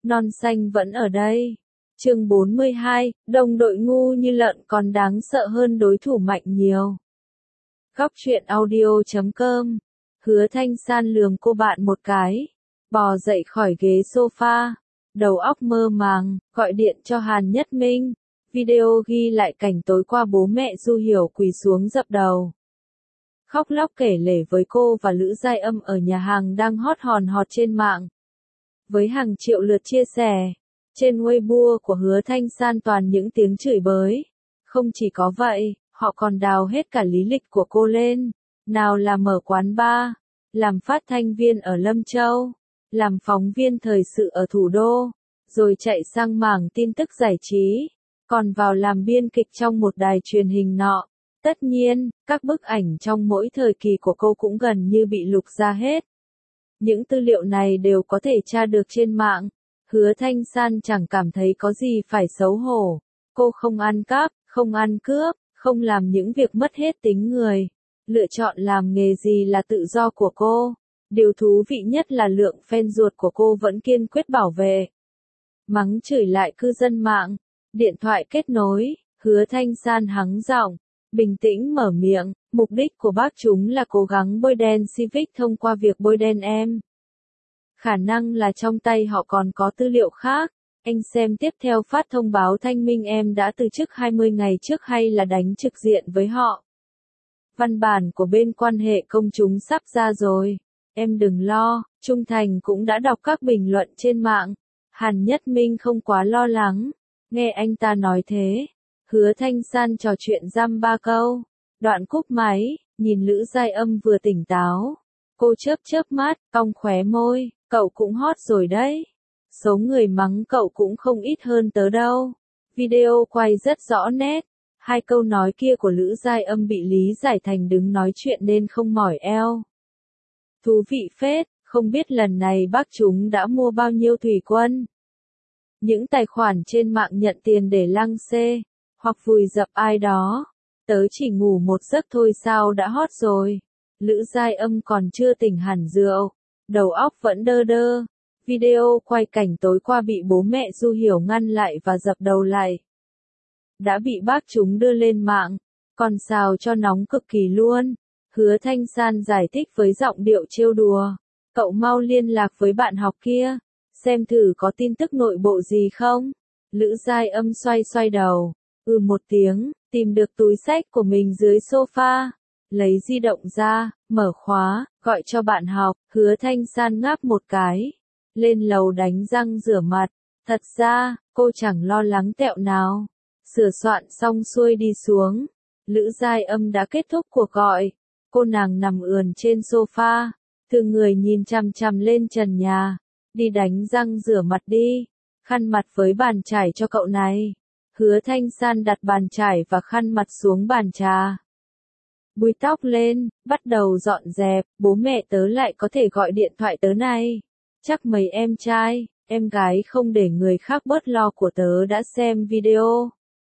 Non xanh vẫn ở đây. Chương 42, đồng đội ngu như lợn còn đáng sợ hơn đối thủ mạnh nhiều. Góc truyện audio.com. Hứa Thanh San lườm cô bạn một cái, bò dậy khỏi ghế sofa, đầu óc mơ màng, gọi điện cho Hàn Nhất Minh. Video ghi lại cảnh tối qua bố mẹ Du Hiểu quỳ xuống dập đầu, khóc lóc kể lể với cô và Lữ Giai Âm ở nhà hàng đang hot hòn hot trên mạng. Với hàng triệu lượt chia sẻ, trên Weibo của Hứa Thanh San toàn những tiếng chửi bới. Không chỉ có vậy, họ còn đào hết cả lý lịch của cô lên. Nào là mở quán bar, làm phát thanh viên ở Lâm Châu, làm phóng viên thời sự ở thủ đô, rồi chạy sang mảng tin tức giải trí, còn vào làm biên kịch trong một đài truyền hình nọ. Tất nhiên, các bức ảnh trong mỗi thời kỳ của cô cũng gần như bị lục ra hết. Những tư liệu này đều có thể tra được trên mạng. Hứa Thanh San chẳng cảm thấy có gì phải xấu hổ. Cô không ăn cắp, không ăn cướp, không làm những việc mất hết tính người. Lựa chọn làm nghề gì là tự do của cô. Điều thú vị nhất là lượng fan ruột của cô vẫn kiên quyết bảo vệ. Mắng chửi lại cư dân mạng. Điện thoại kết nối, Hứa Thanh San hắng giọng, bình tĩnh mở miệng. Mục đích của bác chúng là cố gắng bôi đen Civic thông qua việc bôi đen em. Khả năng là trong tay họ còn có tư liệu khác. Anh xem tiếp theo phát thông báo thanh minh em đã từ chức 20 ngày trước hay là đánh trực diện với họ. Văn bản của bên quan hệ công chúng sắp ra rồi. Em đừng lo, Trung Thành cũng đã đọc các bình luận trên mạng. Hàn Nhất Minh không quá lo lắng. Nghe anh ta nói thế, Hứa Thanh San trò chuyện dăm ba câu. Đoạn cúp máy, nhìn Lữ Giai Âm vừa tỉnh táo. Cô chớp chớp mắt, cong khóe môi, cậu cũng hot rồi đấy. Số người mắng cậu cũng không ít hơn tớ đâu. Video quay rất rõ nét. Hai câu nói kia của Lữ Giai Âm bị lý giải thành đứng nói chuyện nên không mỏi eo. Thú vị phết, không biết lần này bác chúng đã mua bao nhiêu thủy quân. Những tài khoản trên mạng nhận tiền để lăng xê, hoặc vùi dập ai đó. Tớ chỉ ngủ một giấc thôi sao đã hot rồi. Lữ Giai Âm còn chưa tỉnh hẳn rượu, đầu óc vẫn đơ đơ. Video quay cảnh tối qua bị bố mẹ Du Hiểu ngăn lại và dập đầu lại. Đã bị bác chúng đưa lên mạng, còn xào cho nóng cực kỳ luôn. Hứa Thanh San giải thích với giọng điệu trêu đùa. Cậu mau liên lạc với bạn học kia, xem thử có tin tức nội bộ gì không. Lữ Giai Âm xoay xoay đầu, một tiếng, tìm được túi xách của mình dưới sofa. Lấy di động ra, mở khóa, gọi cho bạn học. Hứa Thanh San ngáp một cái, lên lầu đánh răng rửa mặt. Thật ra, cô chẳng lo lắng tẹo nào. Sửa soạn xong xuôi đi xuống. Lữ Giai Âm đã kết thúc cuộc gọi. Cô nàng nằm ườn trên sofa, từ người nhìn chằm chằm lên trần nhà. Đi đánh răng rửa mặt đi. Khăn mặt với bàn chải cho cậu này. Hứa Thanh San đặt bàn chải và khăn mặt xuống bàn trà. Búi tóc lên, bắt đầu dọn dẹp. Bố mẹ tớ lại có thể gọi điện thoại tớ này. Chắc mấy em trai, em gái không để người khác bớt lo của tớ đã xem video.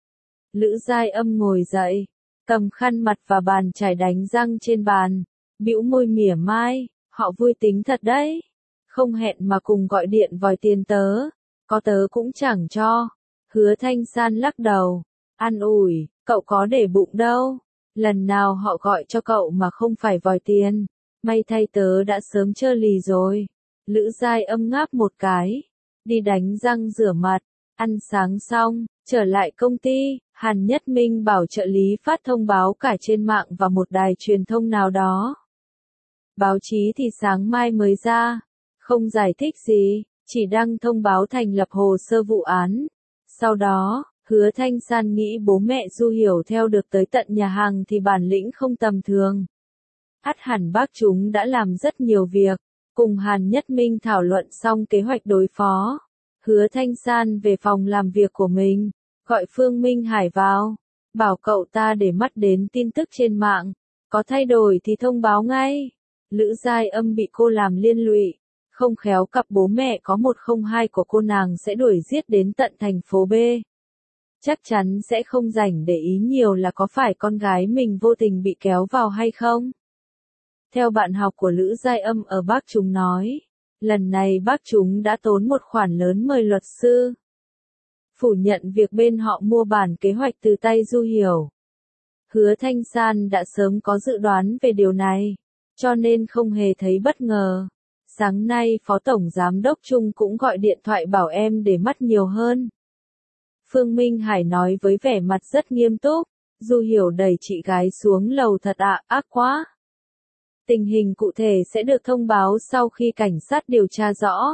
Lữ Giai Âm ngồi dậy, cầm khăn mặt và bàn chải đánh răng trên bàn, bĩu môi mỉa mai. Họ vui tính thật đấy. Không hẹn mà cùng gọi điện vòi tiền tớ. Có tớ cũng chẳng cho. Hứa Thanh San lắc đầu, an ủi, cậu có để bụng đâu. Lần nào họ gọi cho cậu mà không phải vòi tiền. May thay tớ đã sớm chơ lì rồi. Lữ Giai Âm ngáp một cái, đi đánh răng rửa mặt, ăn sáng xong, trở lại công ty. Hàn Nhất Minh bảo trợ lý phát thông báo cả trên mạng và một đài truyền thông nào đó. Báo chí thì sáng mai mới ra, không giải thích gì, chỉ đăng thông báo thành lập hồ sơ vụ án. Sau đó, Hứa Thanh San nghĩ bố mẹ Du Hiểu theo được tới tận nhà hàng thì bản lĩnh không tầm thường. Ắt hẳn bác chúng đã làm rất nhiều việc, cùng Hàn Nhất Minh thảo luận xong kế hoạch đối phó. Hứa Thanh San về phòng làm việc của mình, gọi Phương Minh Hải vào, bảo cậu ta để mắt đến tin tức trên mạng, có thay đổi thì thông báo ngay. Lữ Giai Âm bị cô làm liên lụy, không khéo cặp bố mẹ có 102 của cô nàng sẽ đuổi giết đến tận thành phố B. Chắc chắn sẽ không rảnh để ý nhiều là có phải con gái mình vô tình bị kéo vào hay không. Theo bạn học của Lữ Giai Âm ở Bắc chúng nói, Lần này bác chúng đã tốn một khoản lớn mời luật sư phủ nhận việc bên họ mua bản kế hoạch từ tay Du Hiểu. Hứa Thanh San đã sớm có dự đoán về điều này, cho nên không hề thấy bất ngờ. Sáng nay Phó Tổng Giám đốc Trung cũng gọi điện thoại bảo em để mắt nhiều hơn. Phương Minh Hải nói với vẻ mặt rất nghiêm túc, Du Hiểu đẩy chị gái xuống lầu thật ạ, ác quá. Tình hình cụ thể sẽ được thông báo sau khi cảnh sát điều tra rõ.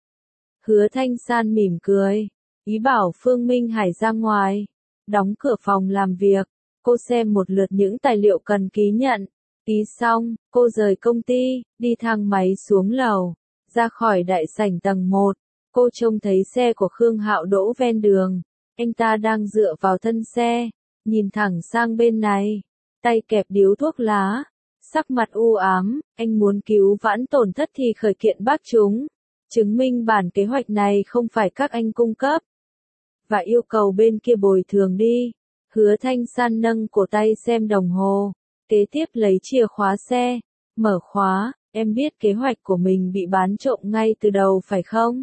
Hứa Thanh San mỉm cười, ý bảo Phương Minh Hải ra ngoài, đóng cửa phòng làm việc, cô xem một lượt những tài liệu cần ký nhận. Ký xong, cô rời công ty, đi thang máy xuống lầu, ra khỏi đại sảnh tầng 1. Cô trông thấy xe của Khương Hạo đỗ ven đường. Anh ta đang dựa vào thân xe, nhìn thẳng sang bên này, tay kẹp điếu thuốc lá, sắc mặt u ám. Anh muốn cứu vãn tổn thất thì khởi kiện bác chúng, chứng minh bản kế hoạch này không phải các anh cung cấp, và yêu cầu bên kia bồi thường đi. Hứa Thanh San nâng cổ tay xem đồng hồ, kế tiếp lấy chìa khóa xe, mở khóa. Em biết kế hoạch của mình bị bán trộm ngay từ đầu phải không?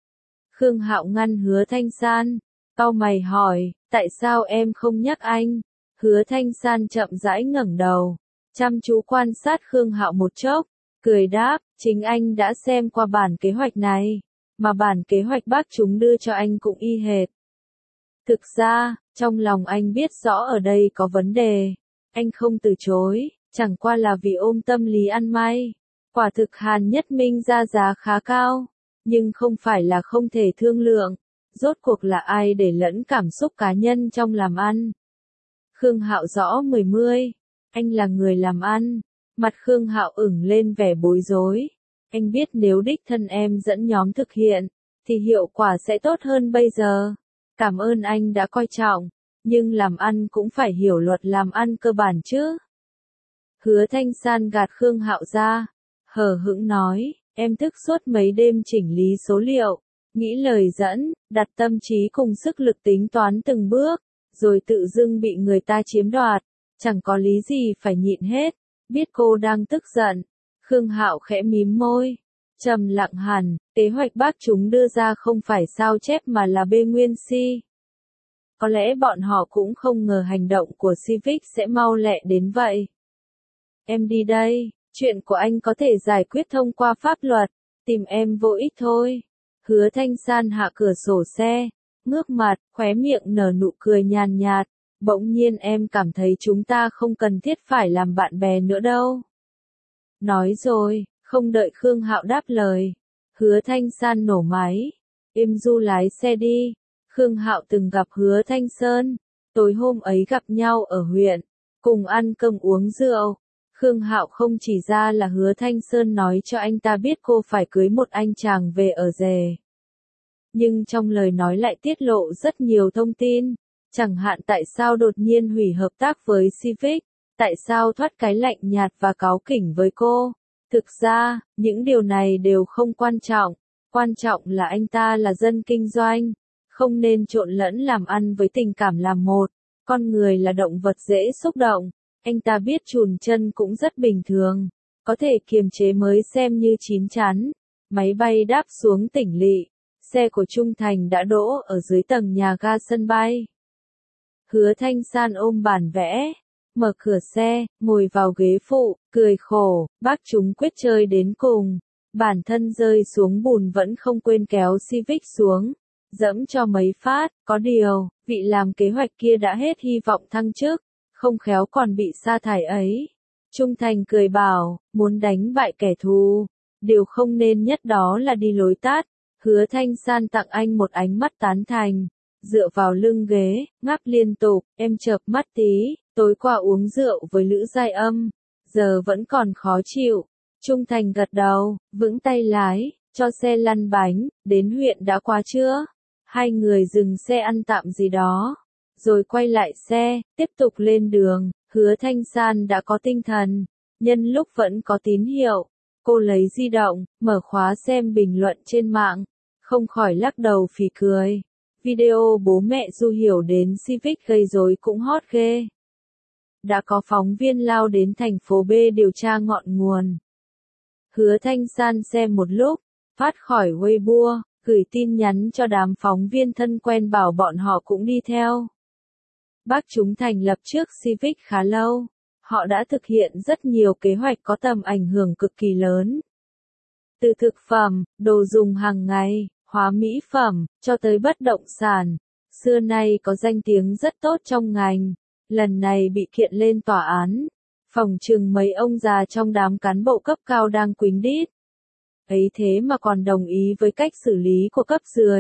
Khương Hạo ngăn Hứa Thanh San, cau mày hỏi, tại sao em không nhắc anh? Hứa Thanh San chậm rãi ngẩng đầu, chăm chú quan sát Khương Hạo một chốc, cười đáp, chính anh đã xem qua bản kế hoạch này, mà bản kế hoạch bác chúng đưa cho anh cũng y hệt. Thực ra, trong lòng anh biết rõ ở đây có vấn đề, anh không từ chối, chẳng qua là vì ôm tâm lý ăn may. Quả thực Hàn Nhất Minh ra giá khá cao, nhưng không phải là không thể thương lượng. Rốt cuộc là ai để lẫn cảm xúc cá nhân trong làm ăn? Khương Hạo rõ mười, anh là người làm ăn. Mặt Khương Hạo ửng lên vẻ bối rối. Anh biết nếu đích thân em dẫn nhóm thực hiện, thì hiệu quả sẽ tốt hơn bây giờ. Cảm ơn anh đã coi trọng, nhưng làm ăn cũng phải hiểu luật làm ăn cơ bản chứ. Hứa Thanh San gạt Khương Hạo ra, hờ hững nói, em thức suốt mấy đêm chỉnh lý số liệu, nghĩ lời dẫn, đặt tâm trí cùng sức lực tính toán từng bước, rồi tự dưng bị người ta chiếm đoạt, chẳng có lý gì phải nhịn hết. Biết cô đang tức giận, Khương Hạo khẽ mím môi, trầm lặng hẳn. Kế hoạch bác chúng đưa ra không phải sao chép mà là bê nguyên si. Có lẽ bọn họ cũng không ngờ hành động của Civic sẽ mau lẹ đến vậy. Em đi đây, chuyện của anh có thể giải quyết thông qua pháp luật, tìm em vô ích thôi. Hứa Thanh San hạ cửa sổ xe, ngước mặt, khóe miệng nở nụ cười nhàn nhạt. Bỗng nhiên em cảm thấy chúng ta không cần thiết phải làm bạn bè nữa đâu. Nói rồi, không đợi Khương Hạo đáp lời, Hứa Thanh San nổ máy, Im Du lái xe đi. Khương Hạo từng gặp Hứa Thanh Sơn, tối hôm ấy gặp nhau ở huyện, cùng ăn cơm uống rượu. Khương Hạo không chỉ ra là Hứa Thanh Sơn nói cho anh ta biết cô phải cưới một anh chàng về ở rể. Nhưng trong lời nói lại tiết lộ rất nhiều thông tin, chẳng hạn tại sao đột nhiên hủy hợp tác với Civic, tại sao thoát cái lạnh nhạt và cáu kỉnh với cô. Thực ra, những điều này đều không quan trọng là anh ta là dân kinh doanh, không nên trộn lẫn làm ăn với tình cảm làm một, con người là động vật dễ xúc động. Anh ta biết chùn chân cũng rất bình thường, có thể kiềm chế mới xem như chín chắn. Máy bay đáp xuống tỉnh lỵ, xe của Trung Thành đã đỗ ở dưới tầng nhà ga sân bay. Hứa Thanh San ôm bản vẽ, mở cửa xe, ngồi vào ghế phụ, cười khổ, bác chúng quyết chơi đến cùng. Bản thân rơi xuống bùn vẫn không quên kéo Civic xuống, dẫm cho mấy phát. Có điều, vị làm kế hoạch kia đã hết hy vọng thăng chức, không khéo còn bị sa thải ấy. Trung Thành cười bảo, muốn đánh bại kẻ thù, điều không nên nhất đó là đi lối tắt. Hứa Thanh San tặng anh một ánh mắt tán thành, dựa vào lưng ghế, ngáp liên tục, em chợp mắt tí, tối qua uống rượu với Lữ Giai Âm, giờ vẫn còn khó chịu. Trung Thành gật đầu, vững tay lái, cho xe lăn bánh, đến huyện đã qua chưa? Hai người dừng xe ăn tạm gì đó, rồi quay lại xe, tiếp tục lên đường. Hứa Thanh San đã có tinh thần, nhân lúc vẫn có tín hiệu, cô lấy di động, mở khóa xem bình luận trên mạng, không khỏi lắc đầu phì cười. Video bố mẹ Du Hiểu đến Civic gây rối cũng hot ghê. Đã có phóng viên lao đến thành phố B điều tra ngọn nguồn. Hứa Thanh San xem một lúc, phát khỏi Weibo, gửi tin nhắn cho đám phóng viên thân quen bảo bọn họ cũng đi theo. Bác chúng thành lập trước Civic khá lâu. Họ đã thực hiện rất nhiều kế hoạch có tầm ảnh hưởng cực kỳ lớn. Từ thực phẩm, đồ dùng hàng ngày, hóa mỹ phẩm, cho tới bất động sản. Xưa nay có danh tiếng rất tốt trong ngành. Lần này bị kiện lên tòa án. Phỏng chừng mấy ông già trong đám cán bộ cấp cao đang quýnh đít. Ấy thế mà còn đồng ý với cách xử lý của cấp dưới.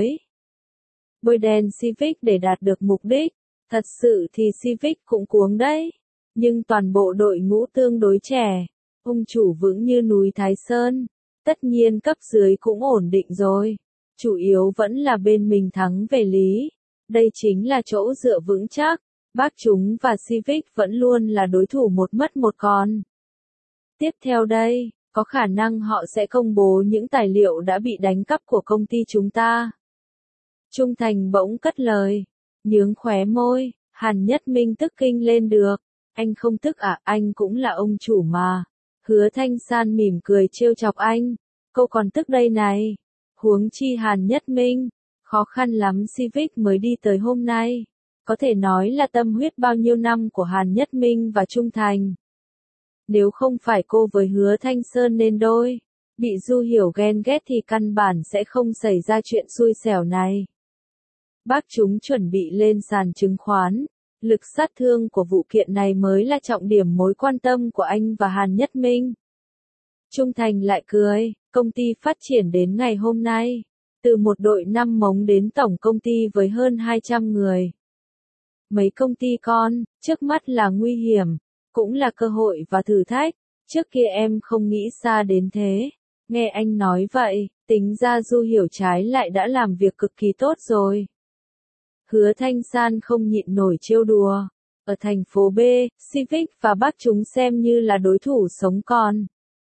Bôi đen Civic để đạt được mục đích. Thật sự thì Civic cũng cuống đấy. Nhưng toàn bộ đội ngũ tương đối trẻ. Ông chủ vững như núi Thái Sơn. Tất nhiên cấp dưới cũng ổn định rồi. Chủ yếu vẫn là bên mình thắng về lý. Đây chính là chỗ dựa vững chắc. Bác chúng và Civic vẫn luôn là đối thủ một mất một còn. Tiếp theo đây, có khả năng họ sẽ công bố những tài liệu đã bị đánh cắp của công ty chúng ta. Trung Thành bỗng cất lời. Nhướng khóe môi, Hàn Nhất Minh tức kinh lên được. Anh không tức à, anh cũng là ông chủ mà. Hứa Thanh San mỉm cười trêu chọc anh. Cô còn tức đây này. Huống chi Hàn Nhất Minh. Khó khăn lắm Civic mới đi tới hôm nay. Có thể nói là tâm huyết bao nhiêu năm của Hàn Nhất Minh và Trung Thành. Nếu không phải cô với Hứa Thanh Sơn nên đôi, bị Du Hiểu ghen ghét thì căn bản sẽ không xảy ra chuyện xui xẻo này. Bác chúng chuẩn bị lên sàn chứng khoán. Lực sát thương của vụ kiện này mới là trọng điểm mối quan tâm của anh và Hàn Nhất Minh. Trung Thành lại cười, công ty phát triển đến ngày hôm nay. Từ một đội 5 mống đến tổng công ty với hơn 200 người. Mấy công ty con, trước mắt là nguy hiểm, cũng là cơ hội và thử thách. Trước kia em không nghĩ xa đến thế. Nghe anh nói vậy, tính ra Du Hiểu trái lại đã làm việc cực kỳ tốt rồi. Hứa Thanh San không nhịn nổi trêu đùa. Ở thành phố B, Civic và bác chúng xem như là đối thủ sống còn.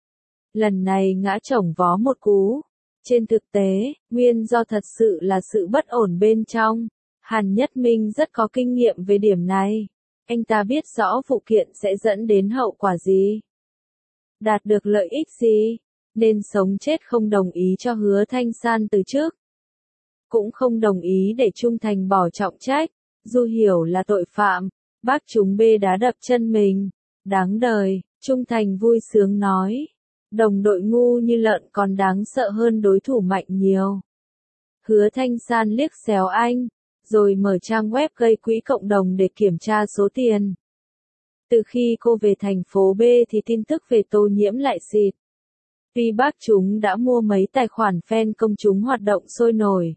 Lần này ngã chổng vó một cú. Trên thực tế, nguyên do thật sự là sự bất ổn bên trong. Hàn Nhất Minh rất có kinh nghiệm về điểm này. Anh ta biết rõ vụ kiện sẽ dẫn đến hậu quả gì. Đạt được lợi ích gì. Nên sống chết không đồng ý cho Hứa Thanh San từ trước. Cũng không đồng ý để Trung Thành bỏ trọng trách. Du Hiểu là tội phạm. Bác chúng B đá đập chân mình. Đáng đời, Trung Thành vui sướng nói. Đồng đội ngu như lợn còn đáng sợ hơn đối thủ mạnh nhiều. Hứa Thanh San liếc xéo anh, rồi mở trang web gây quỹ cộng đồng để kiểm tra số tiền. Từ khi cô về thành phố B thì tin tức về Tô Nhiễm lại xịt. Tuy bác chúng đã mua mấy tài khoản fan công chúng hoạt động sôi nổi.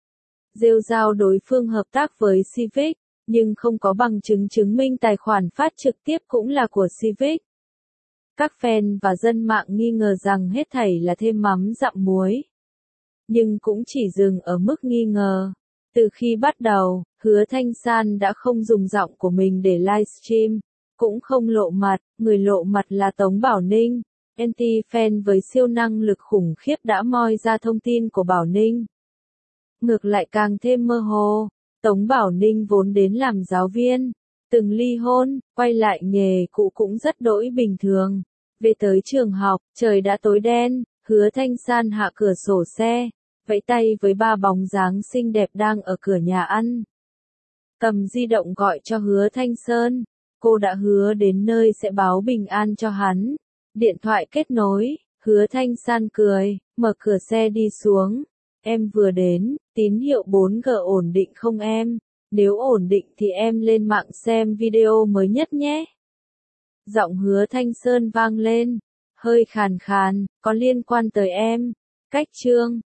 Rêu rao đối phương hợp tác với Civic, nhưng không có bằng chứng chứng minh tài khoản phát trực tiếp cũng là của Civic. Các fan và dân mạng nghi ngờ rằng hết thảy là thêm mắm dặm muối. Nhưng cũng chỉ dừng ở mức nghi ngờ. Từ khi bắt đầu, Hứa Thanh San đã không dùng giọng của mình để livestream, cũng không lộ mặt, người lộ mặt là Tống Bảo Ninh. Anti-fan với siêu năng lực khủng khiếp đã moi ra thông tin của Bảo Ninh. Ngược lại càng thêm mơ hồ, Tống Bảo Ninh vốn đến làm giáo viên, từng ly hôn, quay lại nghề cũ cũng rất đỗi bình thường. Về tới trường học, trời đã tối đen, Hứa Thanh San hạ cửa sổ xe, vẫy tay với ba bóng dáng xinh đẹp đang ở cửa nhà ăn. Cầm di động gọi cho Hứa Thanh Sơn, cô đã hứa đến nơi sẽ báo bình an cho hắn. Điện thoại kết nối, Hứa Thanh San cười, mở cửa xe đi xuống. Em vừa đến, tín hiệu 4G ổn định không em? Nếu ổn định thì em lên mạng xem video mới nhất nhé. Giọng Hứa Thanh Sơn vang lên, hơi khàn khàn, có liên quan tới em. Cách chương